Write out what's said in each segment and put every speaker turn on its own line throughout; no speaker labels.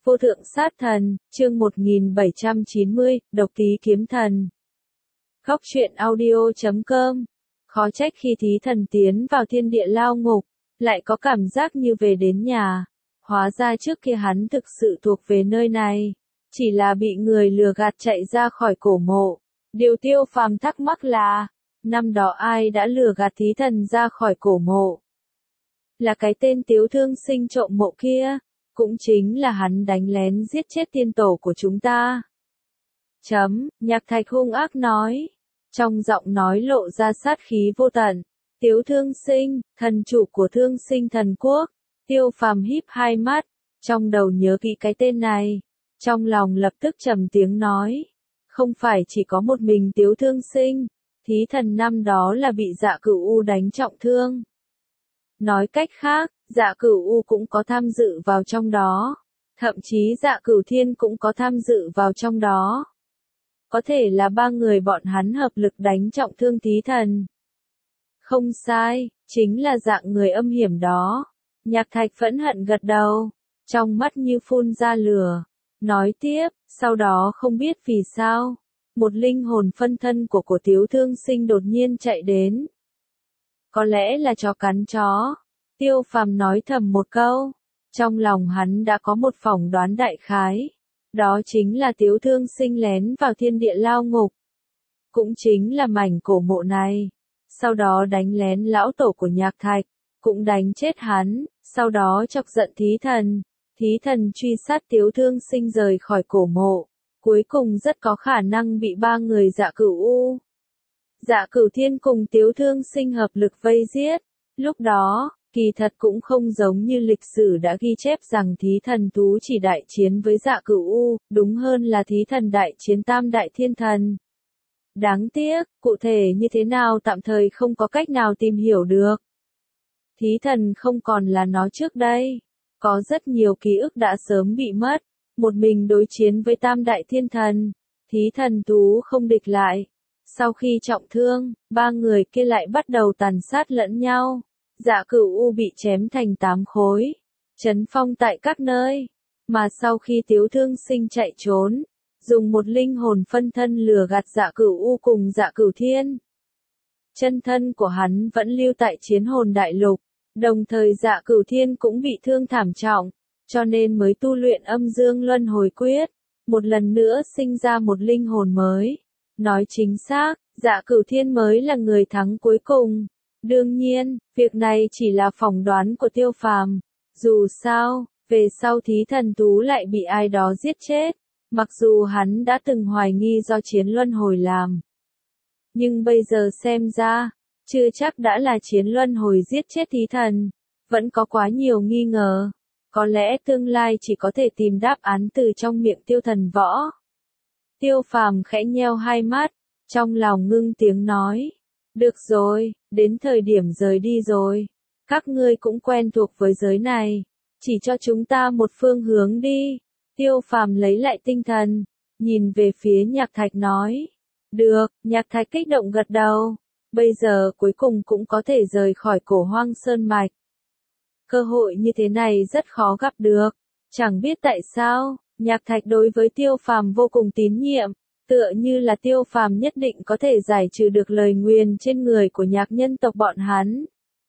Vô thượng sát thần, chương 1790, độc tí kiếm thần. Góc truyện audio.com. Khó trách khi thí thần tiến vào thiên địa lao ngục, lại có cảm giác như về đến nhà. Hóa ra trước kia hắn thực sự thuộc về nơi này, chỉ là bị người lừa gạt chạy ra khỏi cổ mộ. Điều Tiêu Phàm thắc mắc là, năm đó ai đã lừa gạt thí thần ra khỏi cổ mộ? Là cái tên Tiếu Thương Sinh trộm mộ kia. Cũng chính là hắn đánh lén giết chết tiên tổ của chúng ta. Nhạc Thạch hung ác nói. Trong giọng nói lộ ra sát khí vô tận. Tiếu Thương Sinh, thần chủ của Thương Sinh thần quốc. Tiêu Phàm híp hai mắt, trong đầu nhớ kỹ cái tên này. Trong lòng lập tức trầm tiếng nói. Không phải chỉ có một mình Tiếu Thương Sinh. Thí thần năm đó là bị Dạ Cửu U đánh trọng thương. Nói cách khác, Dạ Cửu U cũng có tham dự vào trong đó. Thậm chí Dạ Cửu Thiên cũng có tham dự vào trong đó. Có thể là ba người bọn hắn hợp lực đánh trọng thương thí thần. Không sai, chính là dạng người âm hiểm đó. Nhạc Thạch phẫn hận gật đầu, trong mắt như phun ra lửa. Nói tiếp, sau đó không biết vì sao, một linh hồn phân thân của Tiếu Thương Sinh đột nhiên chạy đến. Có lẽ là chó cắn chó. Tiêu Phàm nói thầm một câu, trong lòng hắn đã có một phỏng đoán đại khái. Đó chính là Tiếu Thương Sinh lén vào thiên địa lao ngục. Cũng chính là mảnh cổ mộ này. Sau đó đánh lén lão tổ của Nhạc Thạch, cũng đánh chết hắn, sau đó chọc giận thí thần. Thí thần truy sát Tiếu Thương Sinh rời khỏi cổ mộ. Cuối cùng rất có khả năng bị ba người Dạ Cửu U, Dạ Cửu Thiên cùng Tiếu Thương Sinh hợp lực vây giết. Lúc đó, kỳ thật cũng không giống như lịch sử đã ghi chép rằng thí thần thú chỉ đại chiến với Dạ Cửu U, đúng hơn là thí thần đại chiến tam đại thiên thần. Đáng tiếc, cụ thể như thế nào tạm thời không có cách nào tìm hiểu được. Thí thần không còn là nó trước đây. Có rất nhiều ký ức đã sớm bị mất. Một mình đối chiến với tam đại thiên thần. Thí thần thú không địch lại. Sau khi trọng thương, ba người kia lại bắt đầu tàn sát lẫn nhau. Dạ Cửu U bị chém thành 8 khối, chấn phong tại các nơi. Mà sau khi Tiếu Thương Sinh chạy trốn, dùng một linh hồn phân thân lừa gạt Dạ Cửu U cùng Dạ Cửu Thiên. Chân thân của hắn vẫn lưu tại Chiến Hồn Đại Lục, đồng thời Dạ Cửu Thiên cũng bị thương thảm trọng, cho nên mới tu luyện Âm Dương Luân Hồi Quyết, một lần nữa sinh ra một linh hồn mới. Nói chính xác, Dạ Cửu Thiên mới là người thắng cuối cùng. Đương nhiên, việc này chỉ là phỏng đoán của Tiêu Phàm. Dù sao, về sau thí thần thú lại bị ai đó giết chết. Mặc dù hắn đã từng hoài nghi do Chiến Luân Hồi làm. Nhưng bây giờ xem ra, chưa chắc đã là Chiến Luân Hồi giết chết thí thần. Vẫn có quá nhiều nghi ngờ. Có lẽ tương lai chỉ có thể tìm đáp án từ trong miệng Tiêu Thần Võ. Tiêu Phàm khẽ nheo hai mắt, trong lòng ngưng tiếng nói. Được rồi, đến thời điểm rời đi rồi. Các ngươi cũng quen thuộc với giới này. Chỉ cho chúng ta một phương hướng đi. Tiêu Phàm lấy lại tinh thần, nhìn về phía Nhạc Thạch nói. Được, Nhạc Thạch kích động gật đầu. Bây giờ cuối cùng cũng có thể rời khỏi Cổ Hoang Sơn Mạch. Cơ hội như thế này rất khó gặp được. Chẳng biết tại sao, Nhạc Thạch đối với Tiêu Phàm vô cùng tín nhiệm. Tựa như là Tiêu Phàm nhất định có thể giải trừ được lời nguyền trên người của nhạc nhân tộc bọn hắn.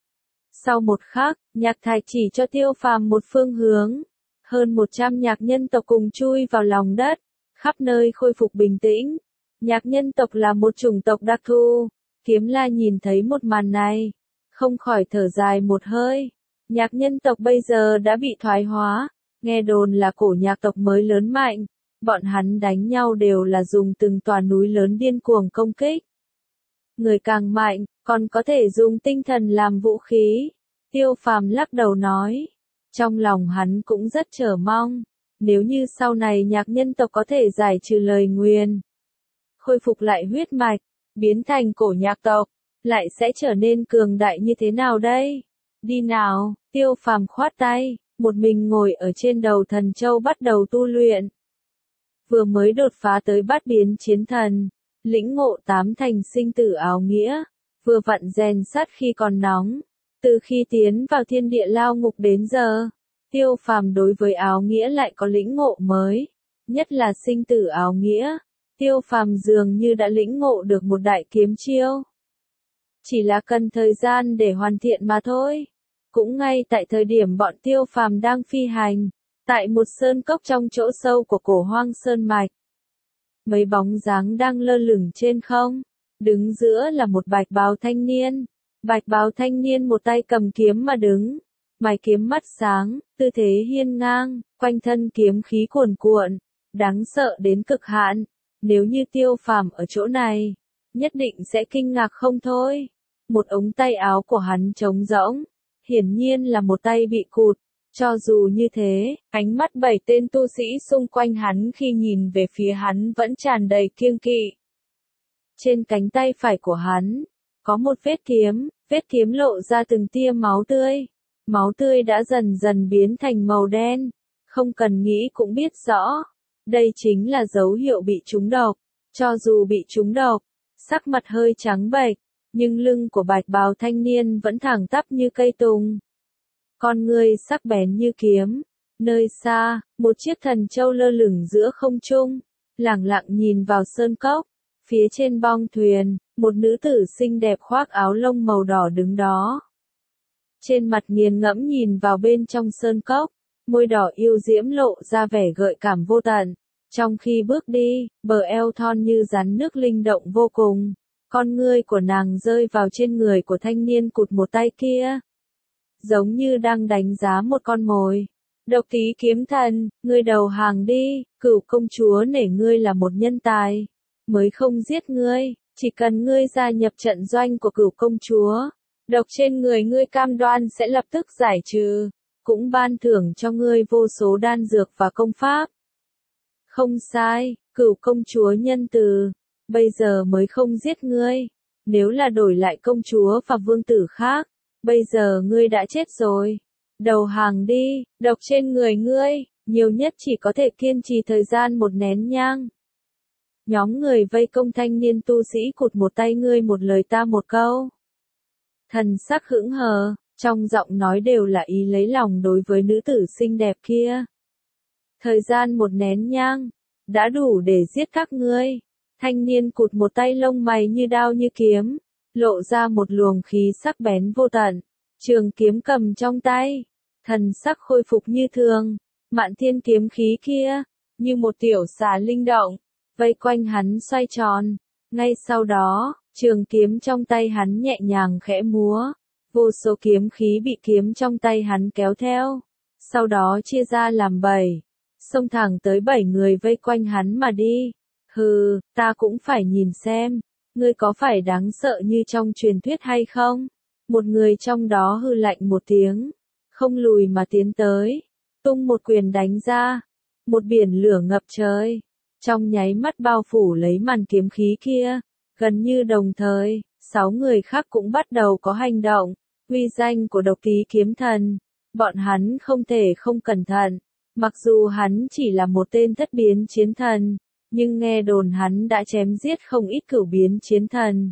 Sau một khắc, Nhạc Thạch chỉ cho Tiêu Phàm một phương hướng. Hơn 100 nhạc nhân tộc cùng chui vào lòng đất, khắp nơi khôi phục bình tĩnh. Nhạc nhân tộc là một chủng tộc đặc thù. Kiếm La nhìn thấy một màn này, không khỏi thở dài một hơi. Nhạc nhân tộc bây giờ đã bị thoái hóa, nghe đồn là cổ nhạc tộc mới lớn mạnh. Bọn hắn đánh nhau đều là dùng từng tòa núi lớn điên cuồng công kích. Người càng mạnh, còn có thể dùng tinh thần làm vũ khí. Tiêu Phàm lắc đầu nói. Trong lòng hắn cũng rất chờ mong. Nếu như sau này nhạc nhân tộc có thể giải trừ lời nguyền, khôi phục lại huyết mạch, biến thành cổ nhạc tộc, lại sẽ trở nên cường đại như thế nào đây? Đi nào, Tiêu Phàm khoát tay, một mình ngồi ở trên đầu thần châu bắt đầu tu luyện. Vừa mới đột phá tới bát biến chiến thần, lĩnh ngộ 8 thành sinh tử áo nghĩa, vừa vặn rèn sắt khi còn nóng. Từ khi tiến vào thiên địa lao ngục đến giờ, Tiêu Phàm đối với áo nghĩa lại có lĩnh ngộ mới, nhất là sinh tử áo nghĩa. Tiêu Phàm dường như đã lĩnh ngộ được một đại kiếm chiêu. Chỉ là cần thời gian để hoàn thiện mà thôi. Cũng ngay tại thời điểm bọn Tiêu Phàm đang phi hành, tại một sơn cốc trong chỗ sâu của Cổ Hoang Sơn mạch, mấy bóng dáng đang lơ lửng trên không. Đứng giữa là một bạch bào thanh niên. Bạch bào thanh niên một tay cầm kiếm mà đứng, mày kiếm mắt sáng, tư thế hiên ngang, quanh thân kiếm khí cuồn cuộn, đáng sợ đến cực hạn. Nếu như Tiêu Phàm ở chỗ này, nhất định sẽ kinh ngạc không thôi. Một ống tay áo của hắn trống rỗng, hiển nhiên là một tay bị cụt. Cho dù như thế, ánh mắt 7 tên tu sĩ xung quanh hắn khi nhìn về phía hắn vẫn tràn đầy kiêng kỵ. Trên cánh tay phải của hắn, có một vết kiếm lộ ra từng tia máu tươi. Máu tươi đã dần dần biến thành màu đen, không cần nghĩ cũng biết rõ. Đây chính là dấu hiệu bị trúng độc. Cho dù bị trúng độc, sắc mặt hơi trắng bệch, nhưng lưng của bạch bào thanh niên vẫn thẳng tắp như cây tùng. Con ngươi sắc bén như kiếm. Nơi xa, một chiếc thần châu lơ lửng giữa không trung, lẳng lặng nhìn vào sơn cốc. Phía trên bong thuyền, một nữ tử xinh đẹp khoác áo lông màu đỏ đứng đó. Trên mặt nghiền ngẫm nhìn vào bên trong sơn cốc, môi đỏ yêu diễm lộ ra vẻ gợi cảm vô tận. Trong khi bước đi, bờ eo thon như rắn nước linh động vô cùng. Con ngươi của nàng rơi vào trên người của thanh niên cụt một tay kia, giống như đang đánh giá một con mồi. Độc Tí Kiếm Thần, ngươi đầu hàng đi, Cửu công chúa nể ngươi là một nhân tài, mới không giết ngươi, chỉ cần ngươi gia nhập trận doanh của Cửu công chúa, độc trên người ngươi cam đoan sẽ lập tức giải trừ, cũng ban thưởng cho ngươi vô số đan dược và công pháp. Không sai, Cửu công chúa nhân từ, bây giờ mới không giết ngươi, nếu là đổi lại công chúa và vương tử khác, bây giờ ngươi đã chết rồi. Đầu hàng đi, độc trên người ngươi, nhiều nhất chỉ có thể kiên trì thời gian một nén nhang. Nhóm người vây công thanh niên tu sĩ cụt một tay ngươi một lời ta một câu. Thần sắc hững hờ, trong giọng nói đều là ý lấy lòng đối với nữ tử xinh đẹp kia. Thời gian một nén nhang, đã đủ để giết các ngươi. Thanh niên cụt một tay lông mày như đao như kiếm, lộ ra một luồng khí sắc bén vô tận. Trường kiếm cầm trong tay, thần sắc khôi phục như thường. Mạn thiên kiếm khí kia, như một tiểu xà linh động, vây quanh hắn xoay tròn. Ngay sau đó, trường kiếm trong tay hắn nhẹ nhàng khẽ múa, vô số kiếm khí bị kiếm trong tay hắn kéo theo, sau đó chia ra làm 7, xông thẳng tới 7 người vây quanh hắn mà đi. Hừ, ta cũng phải nhìn xem, ngươi có phải đáng sợ như trong truyền thuyết hay không? Một người trong đó hừ lạnh một tiếng, không lùi mà tiến tới, tung một quyền đánh ra, một biển lửa ngập trời, trong nháy mắt bao phủ lấy màn kiếm khí kia. Gần như đồng thời, 6 người khác cũng bắt đầu có hành động. Uy danh của Độc Tí Kiếm Thần, bọn hắn không thể không cẩn thận. Mặc dù hắn chỉ là một tên thất biến chiến thần, nhưng nghe đồn hắn đã chém giết không ít cửu biến chiến thần.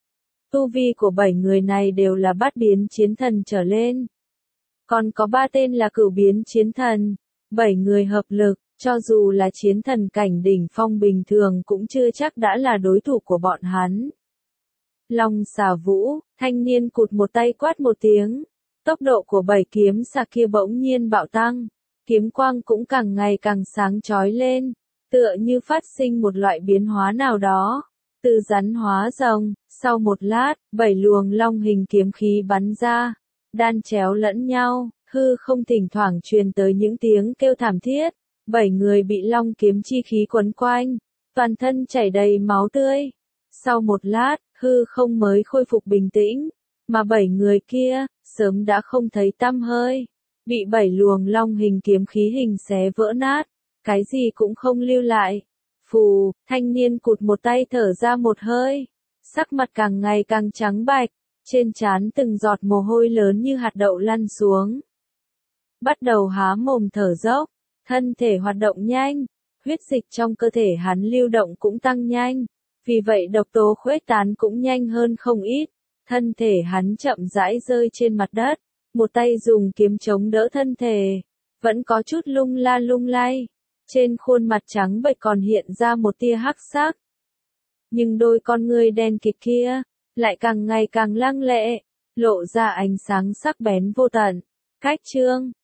Tu vi của 7 người này đều là bát biến chiến thần trở lên. Còn có 3 tên là cửu biến chiến thần. 7 người hợp lực, cho dù là chiến thần cảnh đỉnh phong bình thường cũng chưa chắc đã là đối thủ của bọn hắn. Long xà vũ, thanh niên cụt một tay quát một tiếng. Tốc độ của 7 kiếm xà kia bỗng nhiên bạo tăng. Kiếm quang cũng càng ngày càng sáng chói lên, tựa như phát sinh một loại biến hóa nào đó. Từ rắn hóa rồng, sau một lát, 7 luồng long hình kiếm khí bắn ra, đan chéo lẫn nhau, hư không thỉnh thoảng truyền tới những tiếng kêu thảm thiết. 7 người bị long kiếm chi khí quấn quanh, toàn thân chảy đầy máu tươi. Sau một lát, hư không mới khôi phục bình tĩnh, mà 7 người kia, sớm đã không thấy tăm hơi, bị 7 luồng long hình kiếm khí hình xé vỡ nát, cái gì cũng không lưu lại. Phù, thanh niên cụt một tay thở ra một hơi, sắc mặt càng ngày càng trắng bạch, trên trán từng giọt mồ hôi lớn như hạt đậu lăn xuống. Bắt đầu há mồm thở dốc, thân thể hoạt động nhanh, huyết dịch trong cơ thể hắn lưu động cũng tăng nhanh, vì vậy độc tố khuếch tán cũng nhanh hơn không ít. Thân thể hắn chậm rãi rơi trên mặt đất, một tay dùng kiếm chống đỡ thân thể, vẫn có chút lung la lung lay. Trên khuôn mặt trắng bệch còn hiện ra một tia hắc sắc. Nhưng đôi con ngươi đen kịt kia, lại càng ngày càng lăng lệ, lộ ra ánh sáng sắc bén vô tận. Cách Trương,